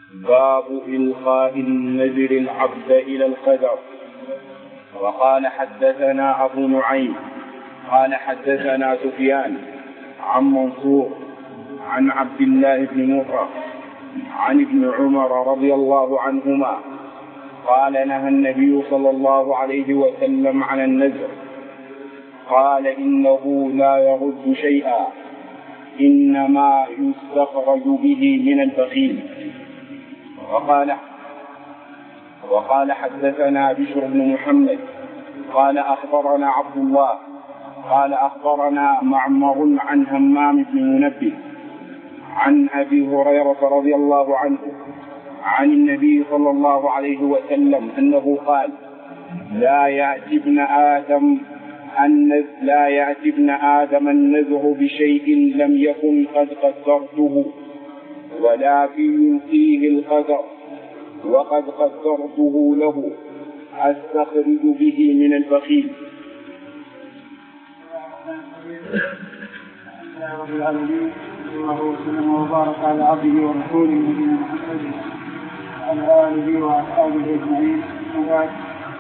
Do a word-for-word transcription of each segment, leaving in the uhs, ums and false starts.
باب إلقاء النذر العبد إلى القدر. وقال حدثنا أبو نعيم قال حدثنا سفيان عن منصور عن عبد الله بن مرة عن ابن عمر رضي الله عنهما قال نهى النبي صلى الله عليه وسلم عن النذر، قال إنه لا يرد شيئا، إنما يستخرج به من البخيل. وقال وقال حدثنا بشر بن محمد قال أخبرنا عبد الله قال أخبرنا معمر عن همام بن منبه عن أبي هريرة رضي الله عنه عن النبي صلى الله عليه وسلم أنه قال لا يأتي ابن آدم لا يأتي ابن آدم النذر بشيء لم يكن قد قدرته، ولكن يلقيه القدر وقد قدرته له، أستخرج به من البخيل. رب العالمين الله وسلم وبارك على عبده ورسوله نبينا محمد وعلى آله وأصحابه أجمعين. وبعد،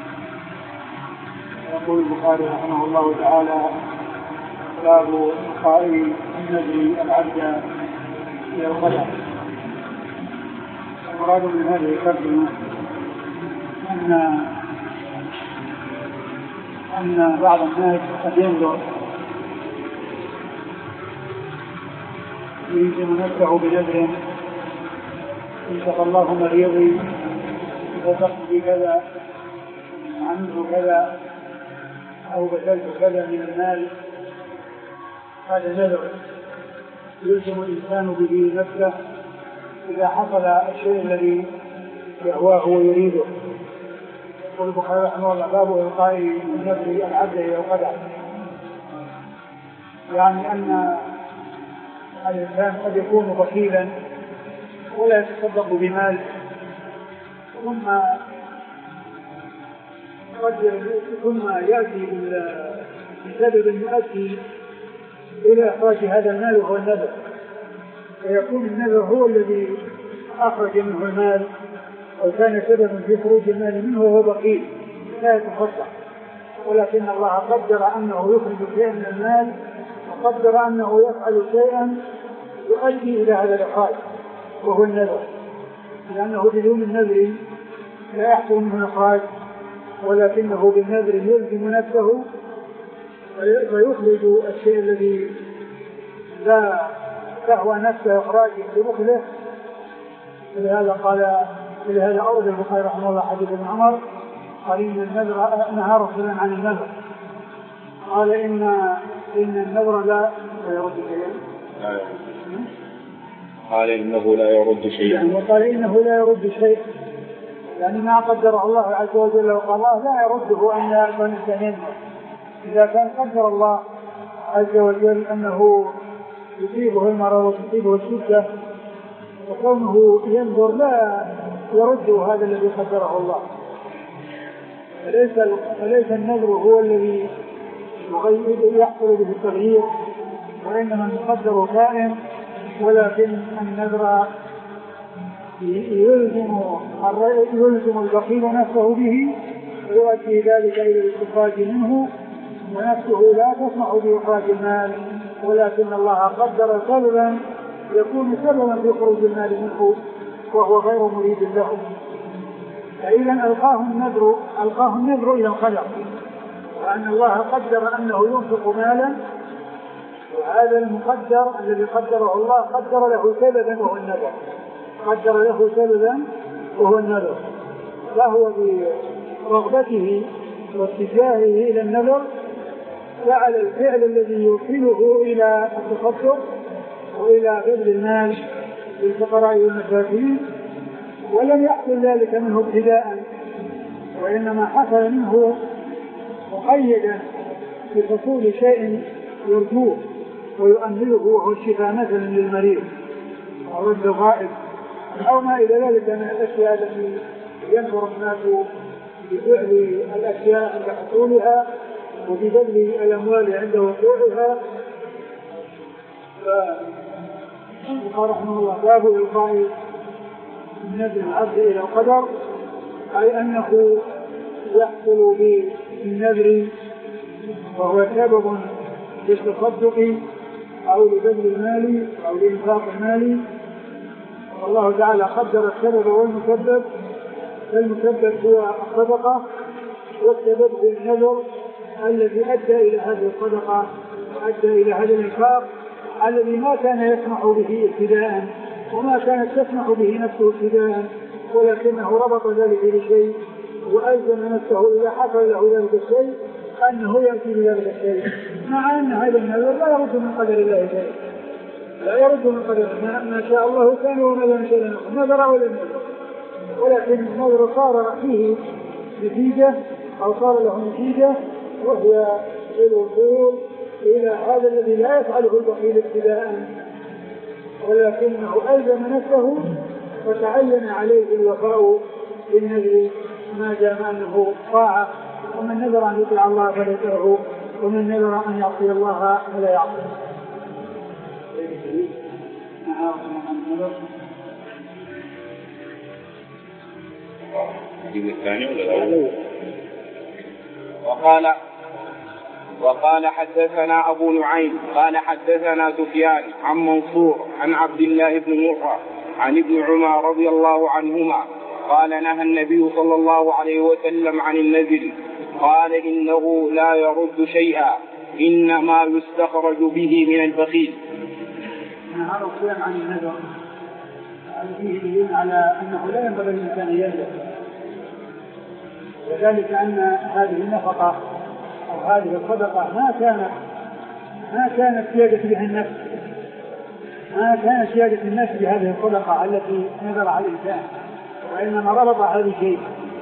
يقول البخاري رحمه الله تعالى: باب إلقاء النذر العبد إلى القدر. المراد من هذه الترجمة أن أن بعض الناس قد ينذر يلزم نفسه بنذر إن شاء الله مريضي وتقضي كذا عملت كذا أو بذلت كذا من المال. هذا نذر يلزم الإنسان به نفسه إذا حصل الشيء الذي يهواه ويريده. يقول البخاري رحمه الله: باب إلقاء النذر العبد إلى القدر. يعني أن الإنسان قد يكون بخيلا ولا يتصدق بمال، ثم ثم يأتي بسبب يؤدي إلى إخراج هذا المال وهو النذر، فيكون النذر هو الذي أخرج منه المال أو كان سببا في خروج المال منه وهو بخيل لا يتصدق، ولكن الله قدر أنه يخرج شيئا من المال وقدر أنه يفعل شيئا يؤدي إلى هذا الإخراج وهو النذر، لأنه بدون النذر لا يحصل منه الإخراج، ولكنه بالنذر يلزم نفسه ويخرج الشيء الذي لا تهوى نفسه إخراجه ببخله. لهذا قال لهذا أورد البخاري رحمه الله حديث ابن عمر قال إن النذر نهى رسولا عن النذر، قال إن إن النذر لا يرد شيئا، قال إنه لا يرد شيئا، يعني وقال إنه لا يرد شيئا، يعني ما قدر الله عز وجل وقال الله لا يرده أن الإنسان ينذر. إذا كان قدر الله عز وجل أنه يصيبه المرض وتصيبه الشدة وكونه ينذر لا يرد هذا الذي قدره الله. فليس فليس النذر هو الذي يحصل به التغيير، وإنما المقدر كائن، ولكن النذر يلزم يلزم البخيل نفسه به ويؤدي ذلك إلى الاستخراج منه، ونفسه لا تسمح بإخراج المال، ولكن الله قدر سببا يكون سببا في خروج المال منه وهو غير مريد له. فإذا ألقاه النذر ألقاه النذر إلى القدر، وأن الله قدر أنه ينفق مالا، وهذا المقدر الذي قدره الله قدر له سببا وهو النذر، قدر له سببا وهو النذر، فهو برغبته واتجاهه إلى النذر فعل الفعل الذي يوصله إلى التصدق وإلى بذل المال للفقراء والمساكين، ولم يحصل ذلك منه ابتداء، وإنما حصل منه مقيدا بحصول شيء يرجوه ويؤمله وهو الشفاء مثلا للمريض أو رد الغائب أو ما إلى ذلك من الأشياء التي ينظر الناس بفعل الأشياء عند حصولها وبذل الأموال عند وقوعها. فقال رحمه الله: باب إلقاء نذر العبد إلى القدر، أي أنه يحصل بالنذر وهو سبب للتصدق أو لبذل المال أو لإنفاق المال. والله تعالى قدر السبب والمسبب، فالمسبب هو الصدقة والسبب هو النذر الذي أدى إلى هذه الصدقة وأدى إلى هذا الإنفاق الذي ما كان يسمح به ابتداء وما كانت تسمح به نفسه ابتداء، ولكنه ربط ذلك بشيء وألزم نفسه إذا حصل له ذلك الشيء أنه يأتي بذلك الشيء، مع أن هذا النذر لا يرد من قدر الله شيء، لا يرد من قدر ما شاء الله كان وما لم يشاء نذر ولا نذر، ولكن النذر صار فيه نتيجة أو صار له نتيجة وهي الوصول إلى هذا الذي لا يفعله البخيل ابتداء، ولكنه ألزم نفسه وتعين عليه الوفاء بالنذر ما دام أنه طاعة، ومن نذر أن يطيع الله فلا يطيعه، ومن نذر أن يعصي الله فلا يعصيه. وقال وقال حدثنا أبو نعيم قال حدثنا سفيان عن منصور عن عبد الله بن مرة عن ابن عمر رضي الله عنهما قال نهى النبي صلى الله عليه وسلم عن النذر، قال إنه لا يرد شيئا إنما يستخرج به من البخيل. هذا الكلام عن النذر فيه دليل على أنه لا ينبغي للإنسان أن ينذر، وذلك أن هذه النفقة أو هذه الصدقة ما كانت ما كانت سيادة بها النفس، ما كانت سيادة النفس بهذه الصدقة التي نذر على الإنسان، وإنما ربط هذا الشيء.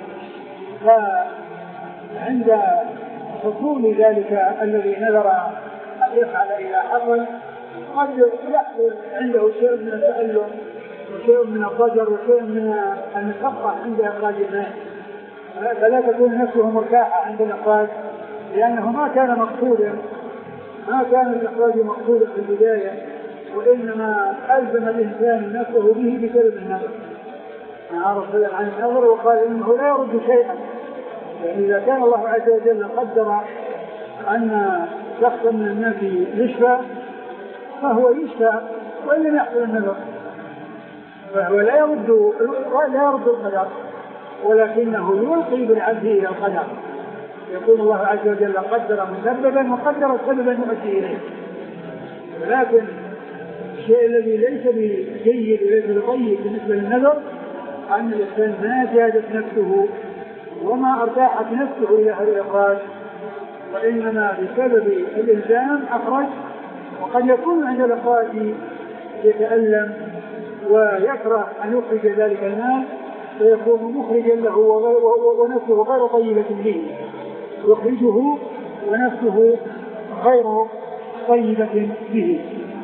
فعند حصول ذلك الذي نذر أن يفعل إلى حصل قد يحصل عنده شيء من التألم وشيء من الضجر وشيء من المشقة عند إخراج المال، فلا تكون نفسه مرتاحة عند الإخراج، لأنه ما كان مقصودا، ما كان الإخراج مقصودا في البداية، وإنما ألزم الإنسان نفسه به بسبب النذر. عرف عن النذر وقال إنه لا يرد شيئا، يعني إذا كان الله عز وجل قدر أن شخصا من الناس يشفى فهو يشفى وإن لم يحصل النذر، فهو لا يرد لا يرد القدر، ولكنه يلقي بالعبد إلى القدر. يقول الله عز وجل قدر مسببا وقدر سببا يؤدي إليه، ولكن الشيء الذي ليس بجيد وليس بطيب بالنسبة للنذر أن الإنسان ما زادت نفسه وما ارتاحت نفسه إلى هذا الإخراج، وإنما بسبب الإلزام أخرج، وقد يكون عند الإخراج يتألم ويكره أن يخرج ذلك المال فيكون مخرجا له ونفسه غير طيبة به، يخرجه ونفسه غير طيبة به،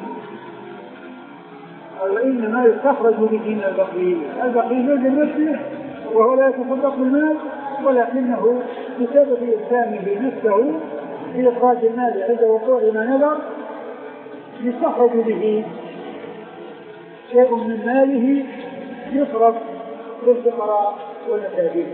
وإنما يستخرج به من البخيل. البخيل يلزم نفسه وهو لا يتصدق بالمال، ولكنه بسبب إلزامه نفسه في إخراج المال عند وقوع ما نذر يستخرج به شيء من ماله يصرف للفقراء والمساكين.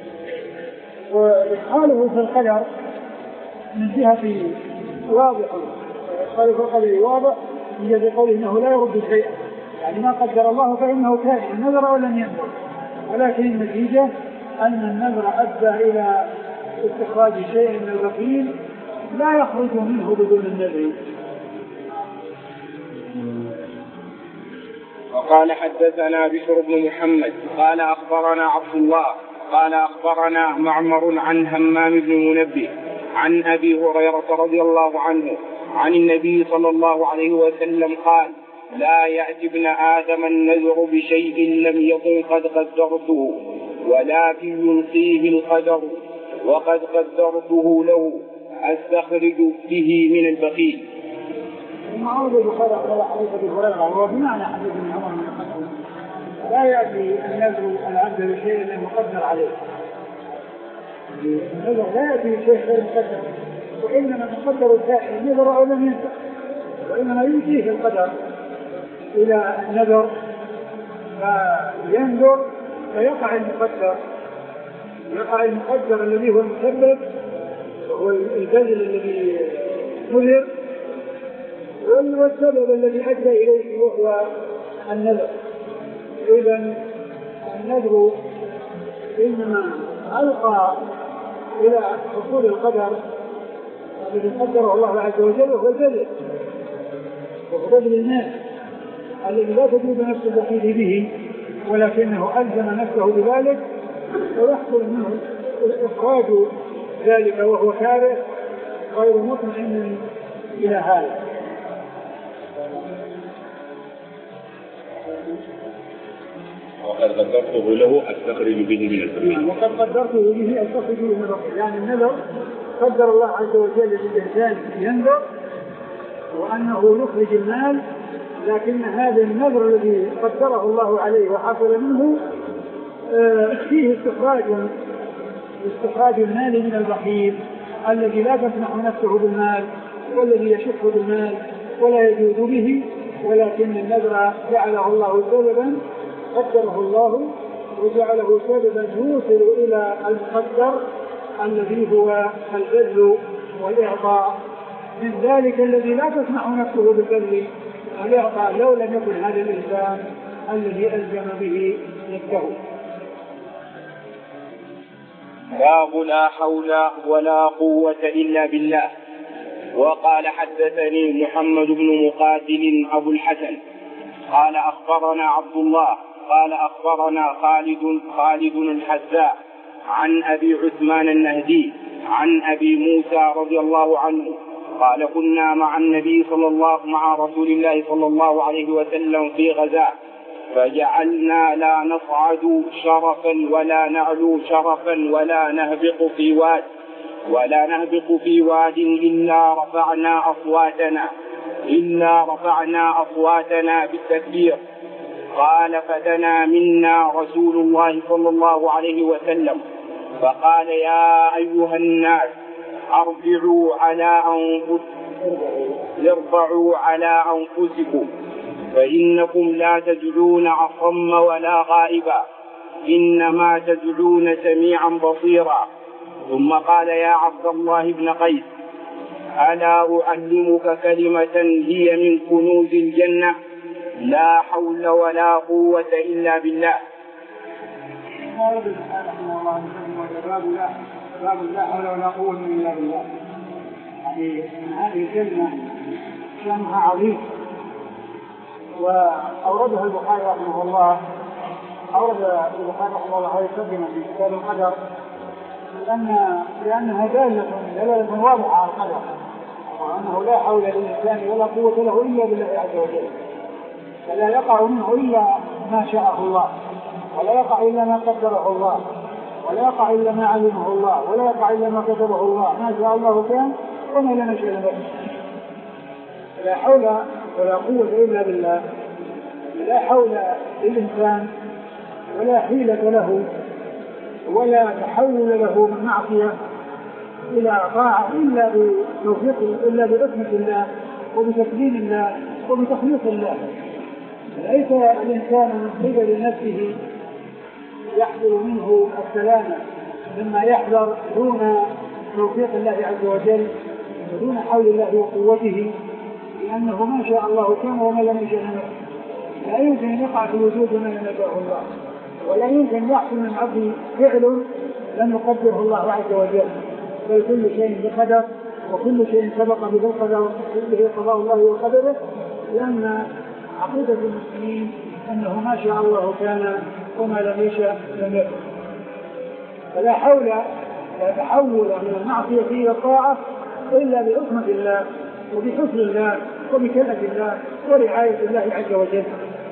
وإدخاله في القدر من جهة واضحة، إدخاله في القدر واضح من جهة قوله إنه لا يرد شيئا، يعني ما قدر الله فإنه كان النذر ولم ينذر، ولكن النتيجة أن النذر أدى إلى استخراج شيء من البخيل لا يخرج منه بدون النذر. وقال حدثنا بشر بن محمد قال أخبرنا عبد الله قال أخبرنا معمر عن همام بن منبه عن أبي هريرة رضي الله عنه عن النبي صلى الله عليه وسلم قال لا يأتي ابن آدم النذر بشيء لم يكن قد قدرته ولكن يلقيه القدر وقد قدرته له أستخرج به من البخيل. المعروض بخير على حديث أبي هريرة وهو بمعنى حديث ابن عمر من الخطاب، لا يأتي النذر العبد بشيء لم يقدر عليه، النذر لا يأتي بشيء غير مقدر، وإنما مقدر الفاعل النذر أو لم ينفع، وإنما يؤتيه القدر إلى النذر فينذر فيقع المقدر، يقع المقدر الذي هو المسبب وهو البذل الذي نذر، والسبب الذي أدى إليه وهو النذر. إذن النذر إنما ألقى إلى حصول القدر الذي قدره الله عز وجل، وهو البذل، وهو بذل الناس الذي لا تجوز نفس البخيل به، ولكنه ألزم نفسه بذلك، ويحصل منه إخراج ذلك وهو كاره غير مطمئن إلى هذا. وقد قدرته له أستخرج به من البخيل. وقد قدرته به أستخرج به من البخيل، يعني النذر قدر الله عز وجل للإنسان ينذر وأنه يخرج المال، لكن هذا النذر الذي قدره الله عليه وحصل منه فيه استخراج استخراج المال من البخيل الذي لا تسمح نفسه بالمال والذي يشح بالمال ولا يجود به، ولكن النذر جعله الله سببا، قدره الله وجعله سببا يوصل إلى المقدر الذي هو البذل والإعطاء من ذلك الذي لا تسمح نفسه بالبذل والإعطاء لو لم يكن هذا الإنسان الذي ألزم به نفسه. باب لا حول ولا قوة إلا بالله. وقال حدثني محمد بن مقاتل أبو الحسن قال أخبرنا عبد الله قال أخبرنا خالد خالد الحذاء عن أبي عثمان النهدي عن أبي موسى رضي الله عنه قال كنا مع النبي صلى الله مع رسول الله صلى الله عليه وسلم في غزاة فجعلنا لا نصعد شرفا ولا نعلو شرفا ولا نهبط في واد ولا نهبط في واد إلا رفعنا أصواتنا إلا رفعنا أصواتنا بالتكبير. قال فدنا منا رسول الله صلى الله عليه وسلم فقال يا أيها الناس اربعوا على أنفسكم اربعوا على أنفسكم فإنكم لا تدعون أصم ولا غائبا إنما تدعون سميعا بصيرا. ثم قال يا عبد الله بن قيس ألا أعلمك كلمة هي من كنوز الجنة لا حول ولا قوة إلا بالله. باب لا حول ولا قوة إلا بالله. يعني هذه الكلمة شأنها عظيم، وأوردها البخاري رحمه الله أورد البخاري رحمه الله هذه الكلمة في كتاب القدر لأن لأنها دالة دلالة واضحة على القدر، وأنه لا حول للإنسان ولا قوة له إلا بالله عز وجل، فلا يقع منه إلا ما شاءه الله، ولا يقع إلا ما قدره الله، ولا يقع إلا ما علمه الله، ولا يقع إلا ما كتبه الله، ما شاء الله كان وما لم يشاء لم يكن. لا حول ولا قوة إلا بالله، لا حول للإنسان ولا حيلة له ولا تحول له من معصية إلى طاعة إلا بتوفيق إلا برحمة الله وبتسليم الله وبتخليص الله. ليس الإنسان من قبل نفسه يحصل منه السلامة مما يحذر دون توفيق الله عز وجل ودون حول الله وقوته، لأنه ما شاء الله كان وما لم يشاء لم يكن. لا يمكن أن يقع في وجود ما لم يشاءه الله، ولا يمكن أن يحصل من عبد فعل لم يقدره الله عز وجل، بل كل شيء بقدر وكل شيء سبق بالقدر وكله قضاء الله وقدره، لأن عقيدة المسلمين أنه ما شاء الله كان وما لم يشاء لم يكن. فلا حول لا تحول من المعصية إلى الطاعة إلا برحمة الله وبحفظ الله وبكلمة الله ورعاية الله عز وجل.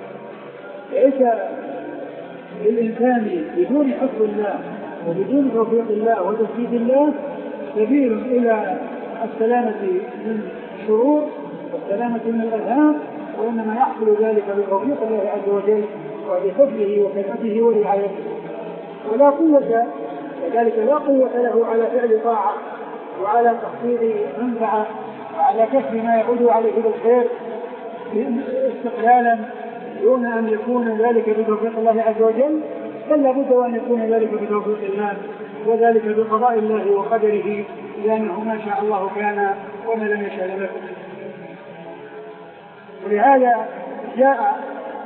ليس للإنسان بدون حفظ الله وبدون توفيق الله وتسديد الله سبيل إلى السلامة من الشرور والسلامة من الأذهان، وإنما يحصل ذلك بتوفيق الله عز وجل وبحفظه وكلمته ورعايته. ولا قوة كذلك لا قوة له على فعل طاعة وعلى تحصيل منفعة وعلى كسب ما يعود عليه بالخير استقلالا دون أن يكون ذلك بتوفيق الله عز وجل، بل لابد أن يكون ذلك بتوفيق الله، وذلك بقضاء الله وقدره، لأنه ما شاء الله كان وما لم يشاء لم يكن. ولهذا جاء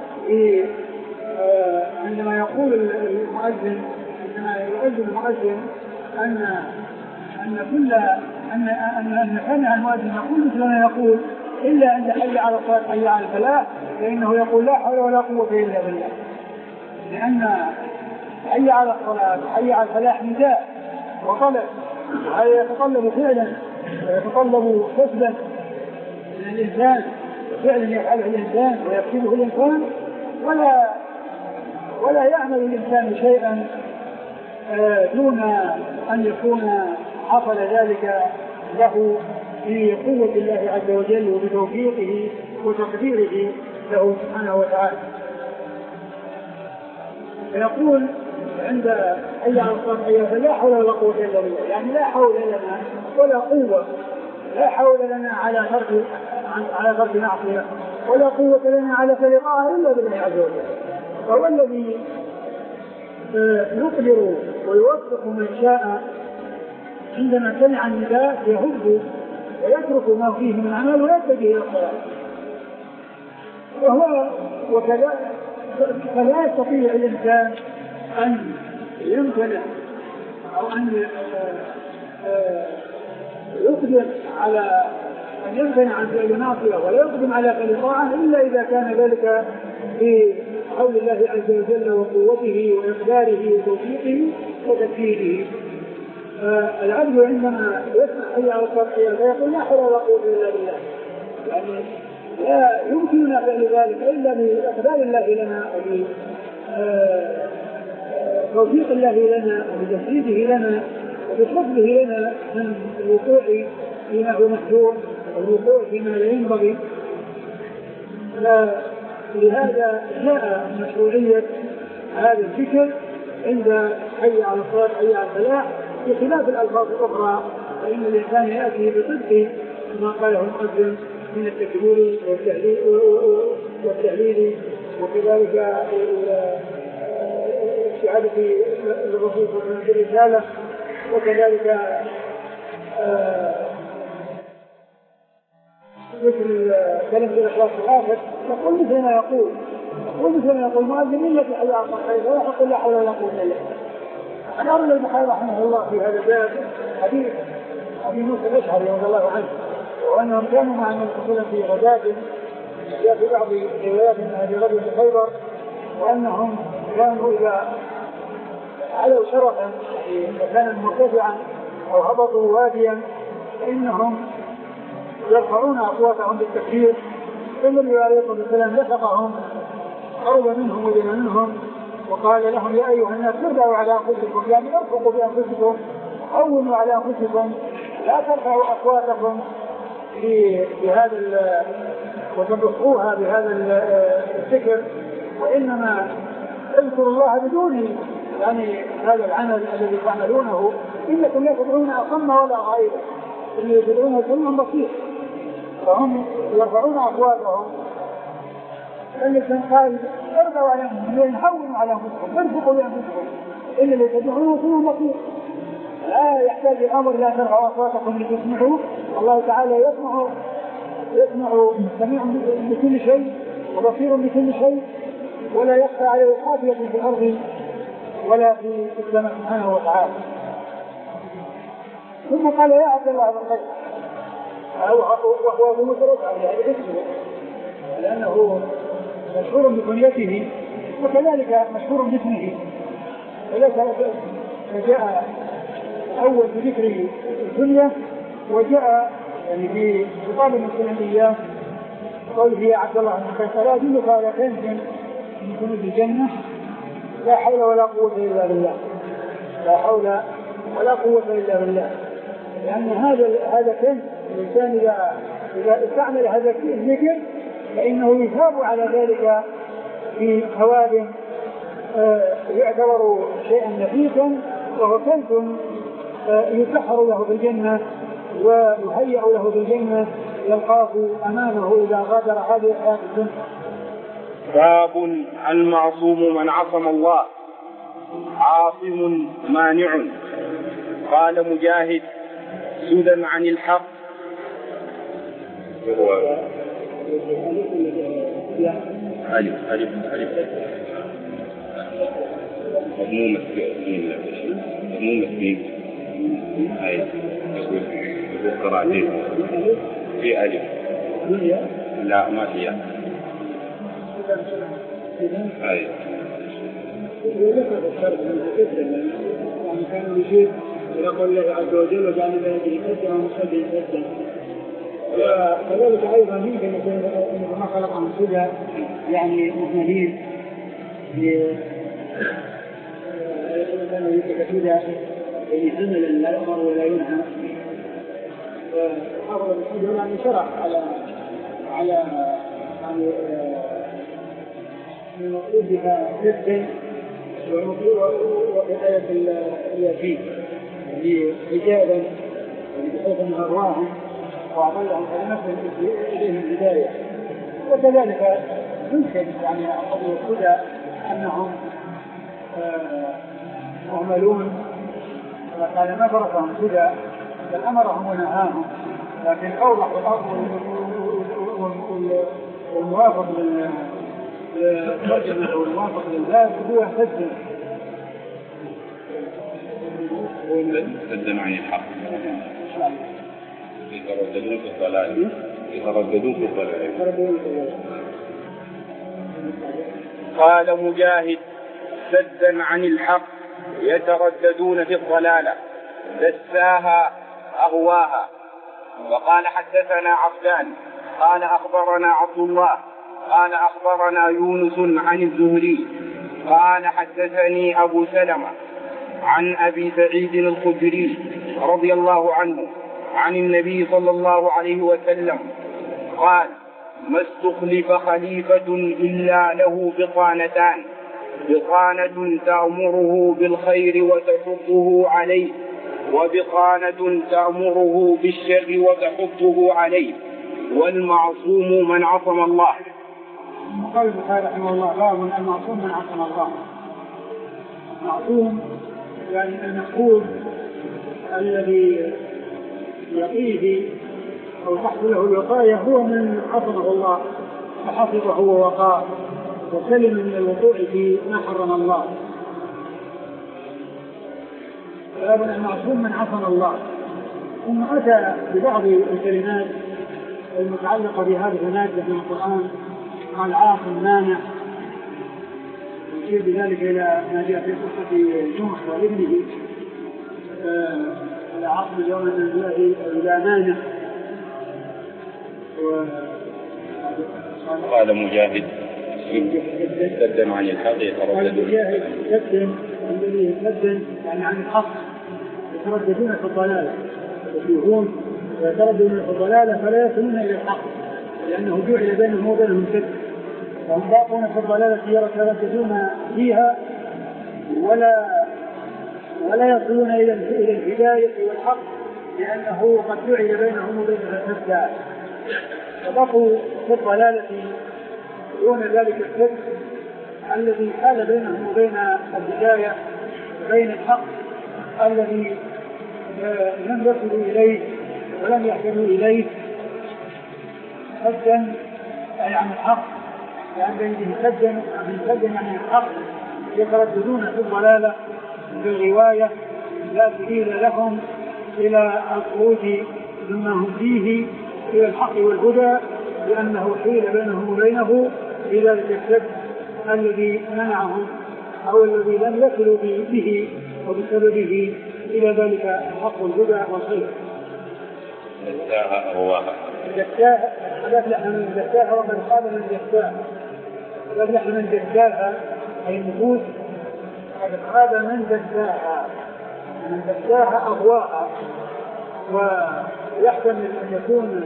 عندما يقول المؤذن عندما يؤذن المؤذن أن أن كل أن أن أن سمع المؤذن يقول مثل ما يقول إلا عند حي على الصلاة حي على الفلاح، فإنه يقول لا حول ولا قوة إلا بالله، لأن حي على الصلاة حي على الفلاح نداء وطلب، وهذا يتطلب فعلا ويتطلب كسبا من الإنسان، فعلا يفعله الإنسان ويكسبه الإنسان، ولا ولا يعمل الإنسان شيئا دون أن يكون حصل ذلك له بقوة الله عز وجل وبتوفيقه وتقديره له سبحانه وتعالى. فيقول عند حي على الصلاة حي لا حول ولا قوة إلا بالله، يعني لا حول لنا ولا قوة، لا حول لنا على ترك على ترك معصية، ولا قوة لنا على فعل إلا بالله عز وجل. فهو الذي يقدر ويوفق من شاء عندما سمع النداء يهب ويترك ما فيه من عمل ويتجه الى الصلاه، وهو وكذا فلا يستطيع الانسان ان يمتنع او ان يقدم على ان يمتنع عن فعل معصيه ولا يقدم على فعل طاعه الا اذا كان ذلك في حول الله عز وجل وقوته وإقداره وتوفيقه وتكفيره. آه العبد عندما يسمع حي على الصلاة فيقول لا حول ولا قوة إلا بالله، يعني لا يمكننا فعل ذلك إلا بإقدار الله لنا وبتوفيق الله لنا وبتسديده لنا وبحفظه لنا من الوقوع فيما هو محذور والوقوع فيما لا ينبغي. لهذا جاء مشروعية هذا الذكر عند حي على الصلاة حي على الفلاح بخلاف الألفاظ الأخرى، فإن الإنسان يأتي بصدق ما قاله المؤذن من التكبير والتهليل وكذلك شهادة الرسول بالرسالة وكذلك مثل كلمة الإخلاص الآخر، يقول مثل ما يقول يقول مثل ما يقول مؤذن إلا في حي على الصلاة ولا يقول لا حول ولا قوة إلا بالله. أمر البخاري رحمه الله في هذا الباب حديث أبي موسى الأشعري رضي الله عنه، وأنهم كانوا مع النبي صلى الله عليه وسلم في غزاة جاء في بعض روايات من هذه غزوة خيبر، وأنهم كانوا إذا علوا شرفا في مكانا مرتفعا أو هبطوا واديا فإنهم يرفعون أصواتهم بالتكبير، فالنبي عليه الصلاة والسلام لحقهم قرب منهم ودنا منهم وقال لهم يا أيها الناس ارفعوا على أنفسكم، يعني ارفقوا بأنفسكم هونوا على أنفسكم، لا ترفعوا أصواتكم بهذا وتبصروها بهذا الذكر، وإنما اذكروا الله بدون يعني هذا العمل الذي تعملونه، إنكم لا تدعون أصم ولا غائبا، اللي يدعون سمع بصير، فهم يرفعون أصواتهم. فالإنسان قال ارفعوا على أنفسكم، هونوا على أنفسكم، ارفقوا بأنفسكم، إن اللي تدعون سمع بصير. لا يحتاج الأمر لا ترفعوا أصواتكم لتسمعوا، الله تعالى يسمع يسمع سميع بكل شيء وبصير بكل شيء، ولا يخفى عليه خافية في الأرض ولا في السماء سبحانه وتعالى. ثم قال يا عبد الله بن قيس، وهو ابو موسى الاشعري يعني اسمه لانه مشهور بكنيته وكذلك مشهور باسمه، وليس جاء اول بذكر الدنيا وجاء يعني في خطاب الاسلاميه قوله يا عبد الله بن قيس لا ادلك على كنز من كنوز الجنه لا حول ولا قوه الا بالله، لا حول ولا قوه الا بالله، لأن هذا هذا كنز الإنسان إذا إذا استعمل هذا الذكر فإنه يثاب على ذلك في ثواب يعتبر شيئا نفيسا، وهو كنز يسحر له في الجنة ويهيأ له في الجنة يلقاه أمامه إذا غادر هذه الحياة الدنيا. باب المعصوم من عصم الله عاصم مانع. قال مجاهد سدى عن الحق. هو ألف ألف ألف مضمومة مضمومة في أي قراءتين في ألف لا ما فيها أي يعني كان يشير إلى قول الله عز وجل وجعل بيده سدا ومسدا سدا. وكذلك أيضا يمكن أن يكون ما خلقهم سدى يعني مهملين كانوا يتكتودا يعني عملا لا يؤمر ولا ينهى. وحافظ الحجر يعني شرح على على يعني من وقودها سدا وآية الياسين يعني رجالا بحيث أنها أرواهم وأعطيهم كلمتهم إليهم الهداية. وكذلك يمكن يعني أقول الهدى أنهم مهملون قال ما فرقهم هدى بل أمرهم ونهاهم، لكن أوضح الأرض والموافق للترجمة والموافق للذات هو سد سد عن الحق يترددون في الضلال يترددون في الضلال. قال مجاهد سدا عن الحق يترددون في الضلالة دساها أغواها. وقال حدثنا عبدان قال أخبرنا عبد الله قال أخبرنا يونس عن الزهري قال حدثني أبو سلمة عن أبي سعيد الخدري رضي الله عنه عن النبي صلى الله عليه وسلم قال ما استخلف خليفة إلا له بطانتان بطانة تأمره بالخير وتحضه عليه وبطانة تأمره بالشر وتحضه عليه والمعصوم من عصم الله. قال البخاري رحمه الله باب المعصوم من عصم الله. المعصوم يعني المحفوظ الذي يقيه أو تحت له الوقاية هو من عصمه الله فحفظه ووقاه وسلم من الوقوع في ما حرم الله. باب المعصوم من عصم الله. ثم أتى ببعض الكلمات المتعلقة بهذه المادة من القرآن قال عاصم مانع يشير بذلك إلى ما جاء في قصة نوح وابنه على عاصم اليوم من الله لا مانع. قال مجاهد سدا عن الحق يترددون سدا الذي سدا يعني عن الحق يترددون في الضلالة يشوفون ويترددون في الضلالة فلا يصلون إلى الحق لأنه جعل بينهم وبينهم سد فهم باقون في الضلالة يترددون فيها ولا ولا يصلون إلى الهداية والحق لأنه قد جعل بينهم وبينهم سدا فبقوا في الضلالة دون ذلك السد الذي حال بينهم وبين الهداية وبين الحق الذي لم يصلوا إليه ولم يحكموا إليه سدا أي عن الحق لأن بينهم سدا سدا عن الحق يترددون في الضلالة بالرواية لا سبيل لهم إلى الخروج مما هم فيه إلى الحق والهدى لأنه حيل بينهم وبينه بذلك السد الذي منعهم أو الذي لم يصلوا به وبسببه إلى ذلك الحق والهدى والخير. دساها أغواها دساها أفلح من دساها ومن قال من دساها أفلح من دساها أي النفوس قد خاب من دساها من دساها أغواها. ويحتمل أن يكون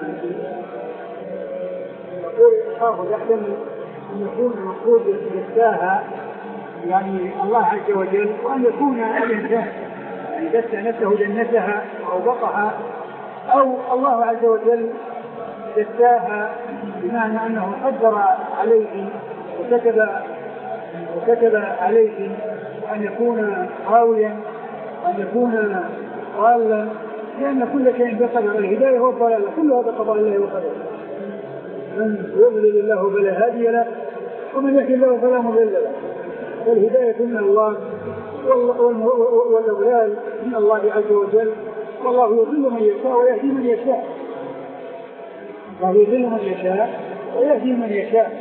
يقول الحافظ يحتمل أن يكون المقصود دساها يعني الله عز وجل وأن يكون الإنسان يعني دس نفسه جنتها أو بقها أو الله عز وجل دساها بمعنى أنه قدر عليه وكتب وكتب عليه أن يكون خاويا وأن يكون ضالا، لأن كل شيء بقدر، الهداية والضلالة كلها بقضاء الله وقدره. من يضلل الله فلا هادي له ومن يهد الله فلا مضل له، والهداية من الله والأضلال من الله عز وجل، والله يضل من يشاء ويهدي من يشاء، الله يضل من يشاء ويهدي من يشاء.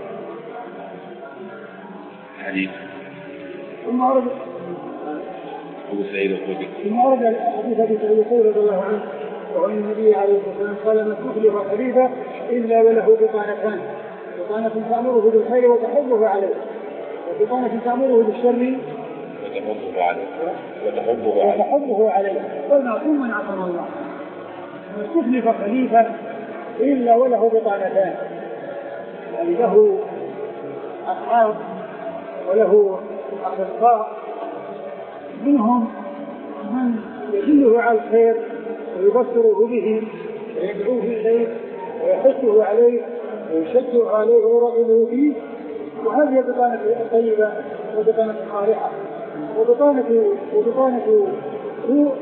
حديث ثم أرد أبو سعيد الخدري ثم أرد حديث أبي سعيد الخدري رضي الله عنه وعن النبي عليه الصلاة والسلام قال: ما تخلف خليفة إلا وله بطانتان، بطانة تأمره بالخير وتحبه عليه، وبطانة تأمره بالشر وتحبه عليه وتحبه عليه. والمعصوم من عصم الله. ما تخلف خليفة إلا وله بطانتان، يعني له أصحاب وله أخصائي، منهم من يدله على الخير ويبصره به ويدعوه إليه ويحثه عليه ويشجع عليه ويرغبه فيه، وهذه بطانة طيبة وبطانة صالحة. وبطانة وبطانة سوء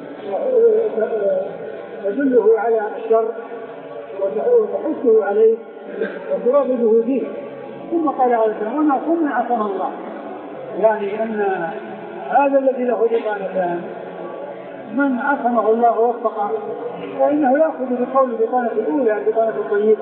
تدله على الشر وتحثه عليه وترغبه فيه. ثم قال عليه السلام: وما كن عصم الله، يعني أن هذا الذي له بطانتان من عصمه الله ووفقه فإنه يأخذ بقول البطانة الأولى البطانة الطيبة،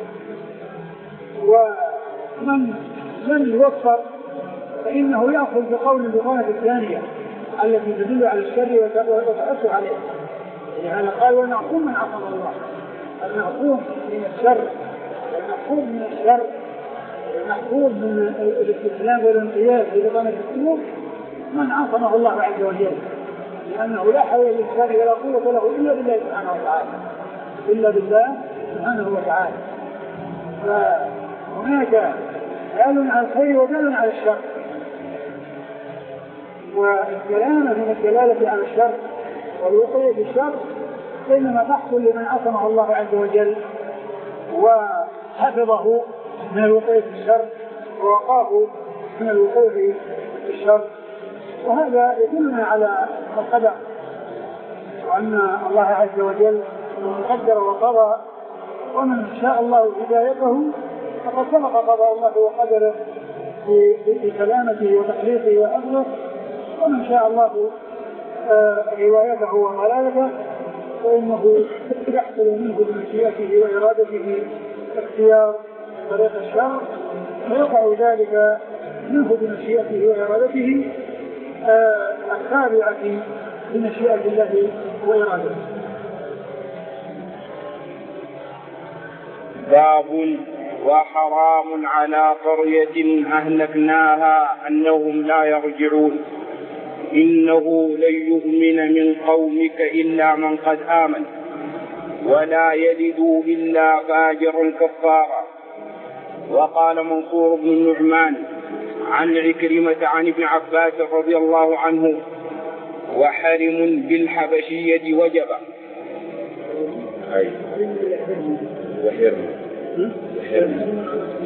ومن لم يوفق فإنه يأخذ بقول البطانة الثانية التي تدل على الشر وتأثر عليه. يعني قال: ونعصم من عصم الله، المعصوم من الشر، المحفوظ من الشر، المحفوظ من الاستسلام والانقياد لبطانة السوء من عصمه الله عز وجل، لأنه لا حول للإنسان ولا قوة له إلا بالله سبحانه وتعالى، إلا بالله سبحانه وتعالى. فهناك دال على الخير ودال على الشر، والكلام من الدلالة على الشر والوقوع في الشر إنما تحصل لمن عصمه الله عز وجل وحفظه من الوقوع في الشر ووقاه من الوقوع في الشر. وهذا يدلنا على القدر، وأن الله عز وجل من قدر وقضى، ومن شاء الله هدايته فقد سبق قضاء الله وقدره في كلامته وتخليقه وأمره، ومن شاء الله روايته وضلالته فإنه يحصل منه بمشيئته وإرادته اختيار طريق الشر، ويقع ذلك منه بمشيئته وإرادته التابعة بمشيئة الله وإرادته. باب: وحرام على قرية أهلكناها أنهم لا يرجعون، إنه لن يؤمن من قومك إلا من قد آمن ولا يلدوا إلا فاجرا كفارا. وقال منصور بن النعمان عن عكرمة عن ابن عباس رضي الله عنه: وحرم بالحبشية وجب. أي وحرم وحرم.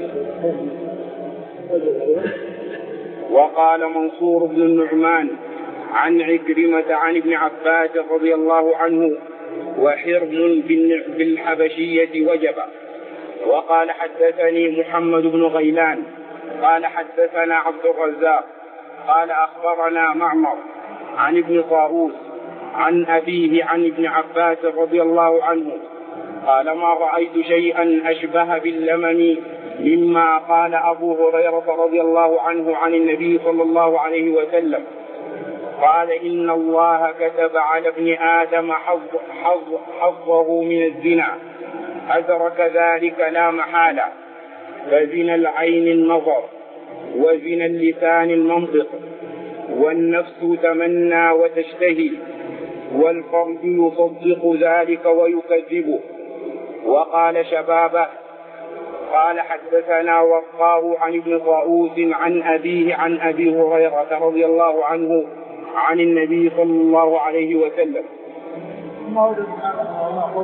وقال منصور بن النعمان عن عكرمة عن ابن عباس رضي الله عنه: وحرم بالحبشية وجب. وقال: حدثني محمد بن غيلان قال حدثنا عبد الرزاق قال أخبرنا معمر عن ابن طاووس عن أبيه عن ابن عباس رضي الله عنه قال: ما رأيت شيئا أشبه باللمم مما قال أبو هريرة رضي الله عنه عن النبي صلى الله عليه وسلم قال: إن الله كتب على ابن آدم حظ حظ حظه من الزنا، أدرك ذلك لا محالة، فزنا العين النظر، وزنا اللسان المنطق، والنفس تمنى وتشتهي، والفرد يصدق ذلك ويكذبه. وقال شبابه قال: حدثنا وقاه عن ابن طاووس عن أبيه عن أبي هريرة رضي الله عنه عن النبي صلى الله عليه وسلم.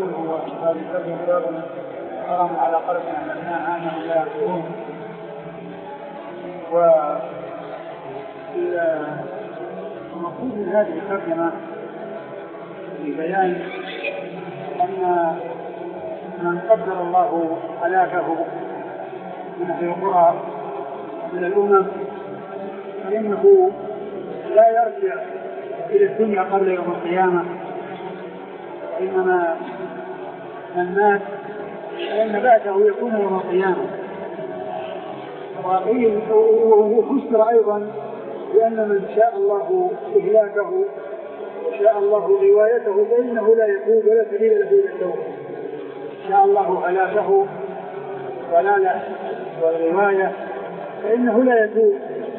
حرام على قرية أهلكناها أنهم لا يرجعون، والمقصود من هذه الترجمة لبيان أن من قدر الله هلاكه من أهل القرى من الأمم فإنه لا يرجع إلى الدنيا قبل يوم القيامة، وإنما من مات فإن بعده يكون يوم القيامة. وقيل وفسر أيضا بأن من شاء الله إهلاكه وشاء الله روايته فإنه لا يتوب ولا سبيل له إلى التوبة. شاء الله هلاكه ضلالة والرواية فإنه لا يتوب.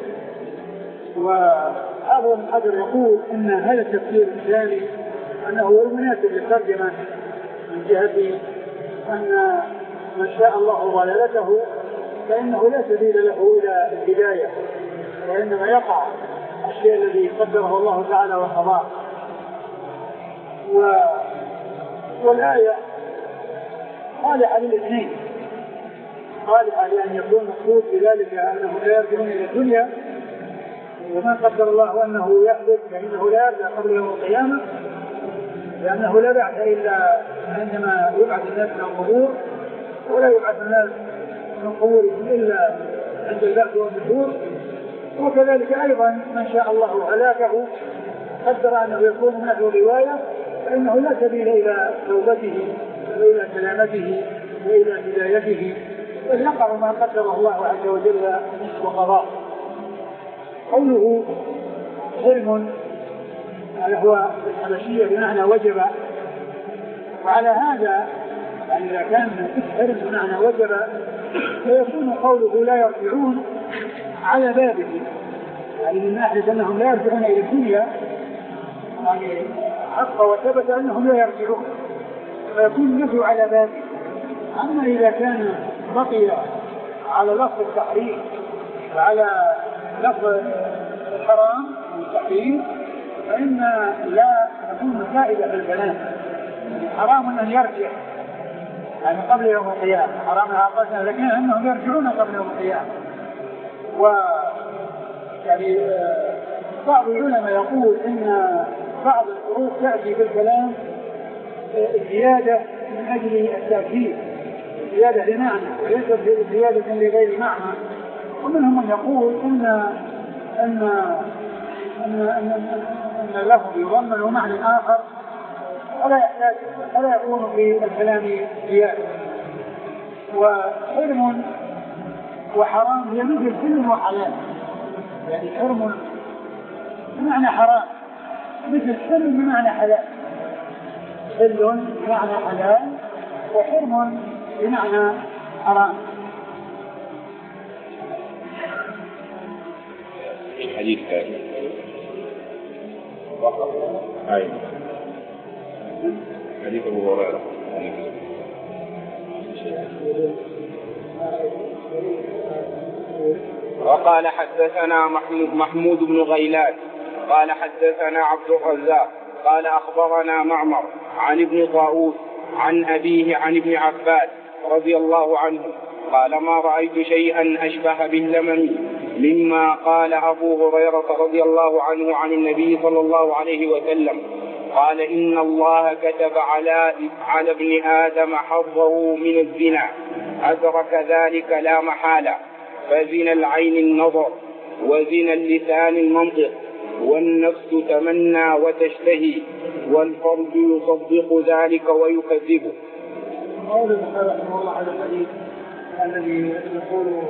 وأبو الحجر يقول إن هذا التفسير الثاني أنه هو المناسب للترجمة من جهة أن من شاء الله ضلالته فإنه لا سبيل له إلى الهداية، وإنما يقع الشيء الذي قدره الله تعالى وقضاه. و... والآية صالحة للاثنين، صالحة لأن يكون مقصود بذلك أنه لا يرجعون إلى الدنيا، وما قدر الله أنه يحدث فإنه لا يرجع قبل يوم القيامة، لأنه لا بعث إلا عندما يبعث الناس من القبور، ولا يبعث الناس من قبورهم إلا عند البعث والنشور. وكذلك أيضا من شاء الله هلاكه قدر أنه يكون من أهل رواية فإنه لا سبيل إلى توبته وإلى سلامته وإلى هدايته، بل يقع ما قدره الله عز وجل وقضاه. قوله حلم هو الحبشية بمعنى وجب، وعلى هذا يعني إذا كان حلم بمعنى وجب فيكون قوله لا يرجعون على بابه، يعني من ناحية أنهم لا يرجعون إلى الدنيا، يعني حق وثبت أنهم لا يرجعون فيكون النفي على بابه. أما إذا كان بقي على لفظ التحريم وعلى لفظ الحرام والتحريم فإن لا تكون فائدة في الكلام. حرام أن يرجع يعني قبل يوم القيامة، حرام هذا لكن أنهم يرجعون قبل يوم القيامة. و يعني بعض العلماء يقول إن بعض الحروف تأتي في الكلام زيادة من أجل التأكيد، زيادة لمعنى وليست زيادة لغير معنى. ومنهم من يقول إن أن أن أن أن اللفظ يضمن معنى آخر ولا يحتاج ولا يكون في الكلام زيادة. وحرم وحرام يميز حلم وحلال، يعني حرم بمعنى حرام مثل حلم بمعنى حلال، حل بمعنى حلال وحرم بمعنى حرام. الحديث هذا أي حديث أبو هريرة. وقال حدثنا محمود بن غيلان قال حدثنا عبد الرزاق قال أخبرنا معمر عن ابن طاووس عن أبيه عن ابن عباس رضي الله عنه قال ما رأيت شيئا أشبه باللمم مما قال أبو هريرة رضي الله عنه عن النبي صلى الله عليه وسلم قال إن الله كتب على على ابن آدم حظه من الزنا أدرك ذلك لا محالة، فزنا العين النظر وزنا اللسان المنطق والنفس تمنى وتشتهي والفرج يصدق ذلك ويكذبه. قول البخاري رحمه الله على الحديث الذي يقول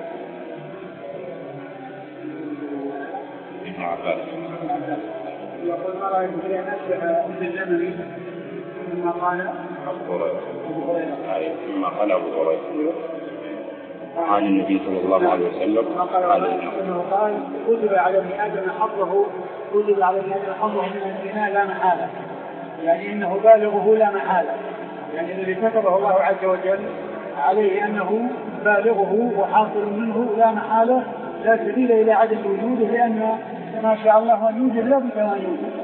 ابن عباس يقول ما رأيت شيئا أشبه باللمم مما قال أبو هريرة مما قال أبو هريرة عن النبي صلى الله عليه وسلم قال انه قال كتب على ابن ادم حظه كتب على ابن ادم حظه من الزنا لا محاله، يعني انه بالغه لا محاله، يعني الذي كتبه الله عز وجل عليه انه بالغه وحاصل منه لا محاله، لا سبيل الى عدم وجوده، لان ما شاء الله ان يوجد لا بد ان يوجد.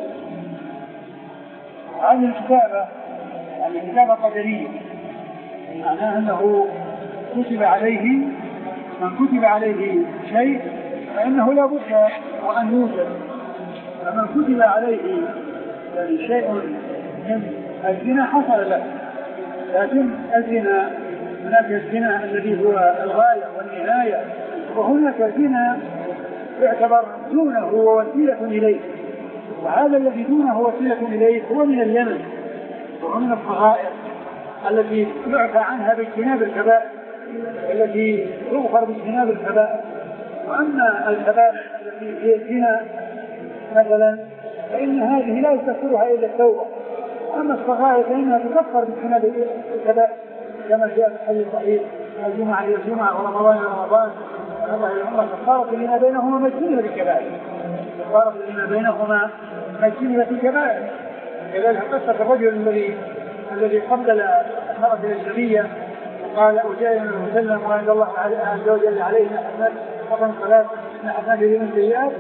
هذه الكتابه يعني كتابه قدريه، معناها انه كتب عليه من كتب عليه شيء فإنه لا بد وأن يوجد، فمن كتب عليه شيء من الزنا حصل له. لكن الزنا هناك الزنا الذي هو الغاية والنهاية، وهناك الزنا يعتبر دونه ووسيلة إليه، وهذا الذي دونه وسيلة إليه هو من اليمن ومن الصغائر التي يعفى عنها باجتناب الكبائر، التي تغفر باجتناب الكبائر. وأما الكبائر التي هي الزنا مثلا فإن هذه لا يكفرها إلا التوبة، أما الصغائر فإنها تكفر باجتناب الكبائر كما جاء في الحديث الصحيح: الجمعة إلى الجمعة ورمضان إلى رمضان الله إلى عمره كفارة لما بينهما ما اجتنب الكبائر، كفارة لما بينهما ما اجتنب الكبائر. كذلك قصة الرجل الذي الذي قبل مرة الأجنبية وقال وجاء النبي صلى الله عليه وسلم وعند الله عز وجل عليه حسنات فضل ثلاث من حسنات من سيئات،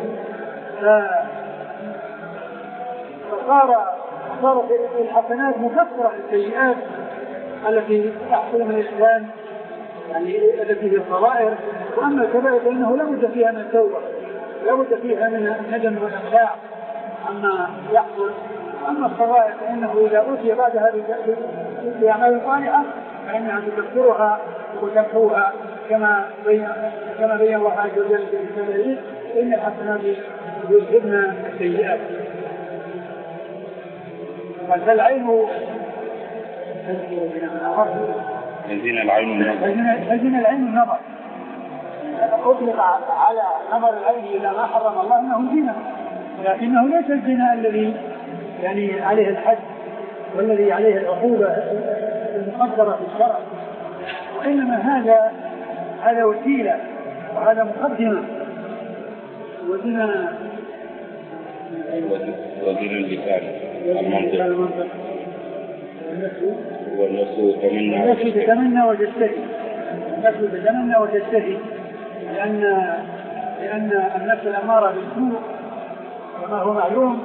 فصار صارت الحسنات مكفرة للسيئات التي تحصل من الإنسان يعني التي هي الصغائر. وأما الكبائر فإنه لا بد فيها من التوبة، لا بد فيها من الندم والإقلاع عما يحصل. أما الصغائر فإنه إذا أوتي بعد هذه الأعمال الصالحة فإنها تكفرها وتمحوها كما بين كما بين الله عز وجل في الكتاب إن الحسنات يذهبن السيئات. فالعين فزين العين النظر فزين العين النظر أطلق على نظر العين إلى ما حرم الله أنه زنا، لكنه ليس الزنا الذي يعني عليه الحد والذي عليه العقوبة المقدرة في الشرع، وإنما هذا هذا وسيلة وهذا مقدمة. وزنا وزنا اللسان المنطق والنفس تتمنى النفس تتمنى وتشتهي النفس تتمنى وتشتهي لأن لأن النفس الأمارة بالسوء كما هو معلوم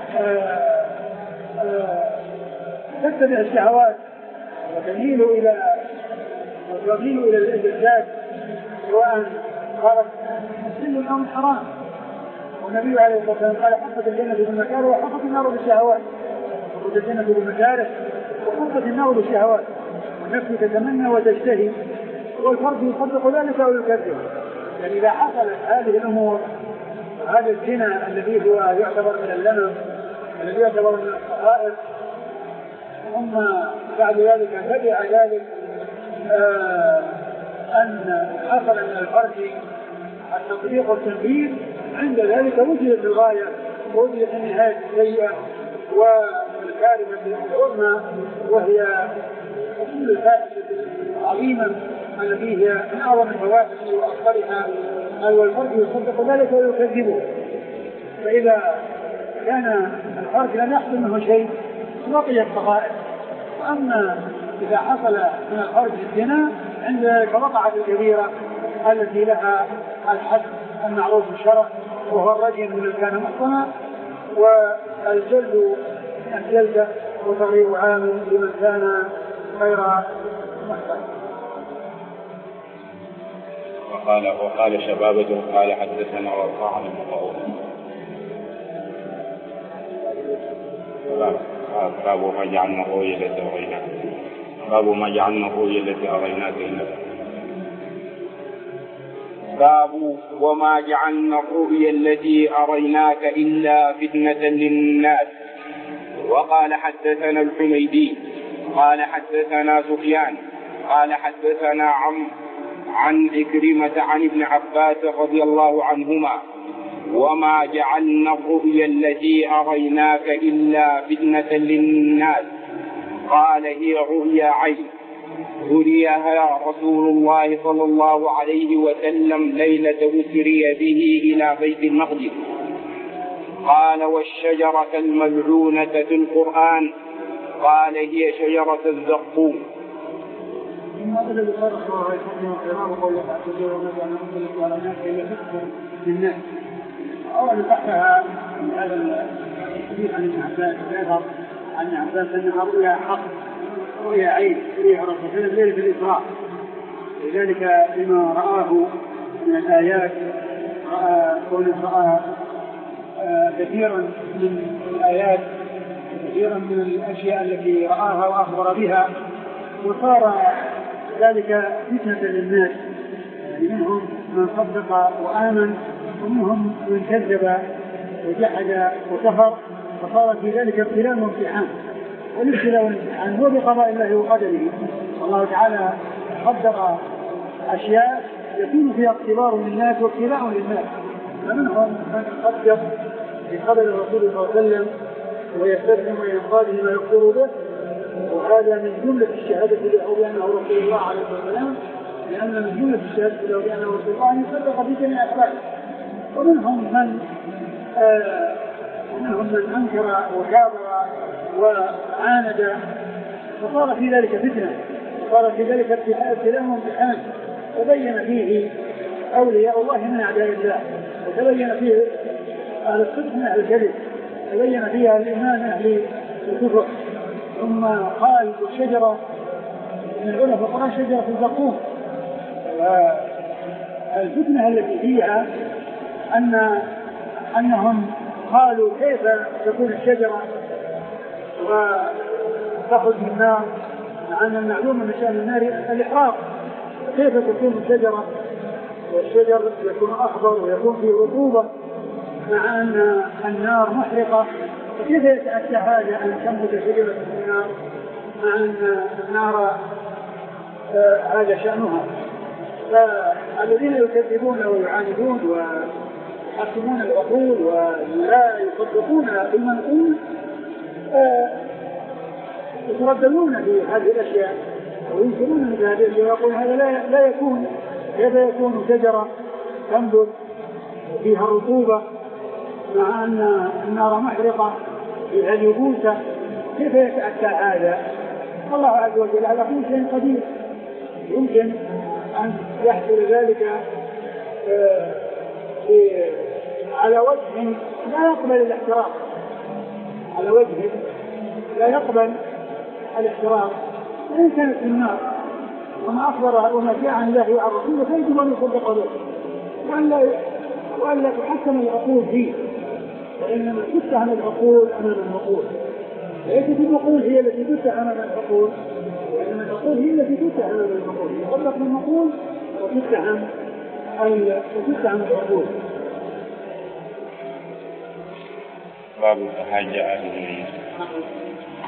تتبع الشهوات وتميل إلى وتميل إلى الإلذات سواء صارت حل أو حرام. والنبي عليه الصلاة والسلام قال: حفت الجنة بالمكاره وحفت النار بالشهوات. حفت الجنة بالمكاره وحفت النار بالشهوات. والنفس تتمنى وتشتهي والفرد يصدق ذلك أو يكذب. يعني إذا حصلت هذه الأمور هذا الزنا الذي هو يعتبر من اللمم الذي يعتبر من الصغائر ثم بعد ذلك تبع ذلك آه أن حصل من الفرد التطبيق والتنفيذ، عند ذلك وجدت الغاية ووجدت النهاية السيئة والكارثة العظمى وهي أصول الفائدة العظيمة التي هي من أعظم الفواحش وأخطرها والفرد يصدق ذلك ويكذبه. فإذا كان الفرد لم يحصل منه شيء بقي الصغائر. وأما إذا حصل من الفرد الزنا عند ذلك وقعت الكبيرة التي لها الحد المعروف بالشرع وهو الرجم من كان محصنا والجلد الجلدة وتغيير عام لمن كان غير محصن. وقال وقال شبابته قال حدثنا وقع المقاوم باب ما جعلنا رؤيا التي أريناك باب ما جعلنا رؤيا التي أريناك باب وما جعلنا الرؤيا التي أريناك إلا فتنة للناس. وقال حدثنا الحميدي قال حدثنا سفيان قال حدثنا عم عن عكرمة عن ابن عباس رضي الله عنهما وما جعلنا الرؤيا التي أريناك إلا فتنة للناس قال هي رؤيا عين أريها رسول الله صلى الله عليه وسلم ليلة أسري به إلى بيت المقدس. قال والشجرة الملعونة في القرآن قال هي شجرة الزقوم. أول تحتها هذا الحديث عن ابن عباس يظهر عن ابن عباس أنها رؤيا حق رؤيا عين رؤيا رسول الله ليلة الإسراء لذلك بما رآه من الآيات، رأى كونه رأى كثيرا من الآيات، كثيرا من الأشياء التي رآها وأخبر بها، وصار ذلك فتنة للناس، يعني منهم من صدق وآمن ومنهم من كذب وجحد وكفر، فصار في ذلك ابتلاء وامتحان. والابتلاء والامتحان هو بقضاء الله وقدره. الله تعالى قدر أشياء يكون فيها اختبار للناس وابتلاء للناس، فمنهم من يقدر بقدر الرسول صلى الله عليه وسلم ويستسلم وينقاده ما يقول به، وهذا من جملة الشهادة له بأنه رسول الله عليه والسلام، لأن من جملة الشهادة له بأنه رسول الله أن يصدق في جميع أخلاقه. ومنهم من آه ومنهم من أنكر وكابر وعاند، فصار في ذلك فتنة، وصار في ذلك ابتلاء وامتحان، وبين فيه أولياء الله من أعداء الله، وتبين فيه أهل الصدق من أهل الكذب، تبين فيها الإيمان أهل الكفر. ثم قال الشجرة من العلماء في القرآن شجرة الزقوم. والفتنة التي فيها أن أنهم قالوا كيف تكون الشجرة وتخرج من النار، مع أن المعلوم من شأن النار الإحراق، كيف تكون الشجرة والشجر يكون أخضر ويكون فيه رطوبة مع أن النار محرقة، فكيف يتأتى هذا أن تنبت شجرة في النار مع أن النار آه هذا شأنها؟ فالذين يكذبون ويعاندون ويحكمون العقول ولا يصدقون بالمنقول آه يترددون في هذه الأشياء وينكرون مثل هذه الأشياء ويقول هذا لا, لا يكون. كيف يكون شجرة تنبت فيها الرطوبة مع أن النار محرقة فيها اليبوسة؟ كيف يتأتى هذا؟ الله عز وجل على كل شيء قدير، يمكن أن يحصل ذلك آه على وجه لا يقبل الاحتراق، على وجه لا يقبل الاحتراق، وإن كانت في النار وما أخبر وما جاء عن الله وعن رسوله فيجب أن يصدق به وألا وألا تحكم العقول فيه، وإنما تتهم العقول أمام العقول، ليست العقول هي التي تتهم أمام العقول، وإنما العقول هي التي تتهم أمام العقول، يصدق من العقول وتتهم وتتهم العقول. باب الحاجة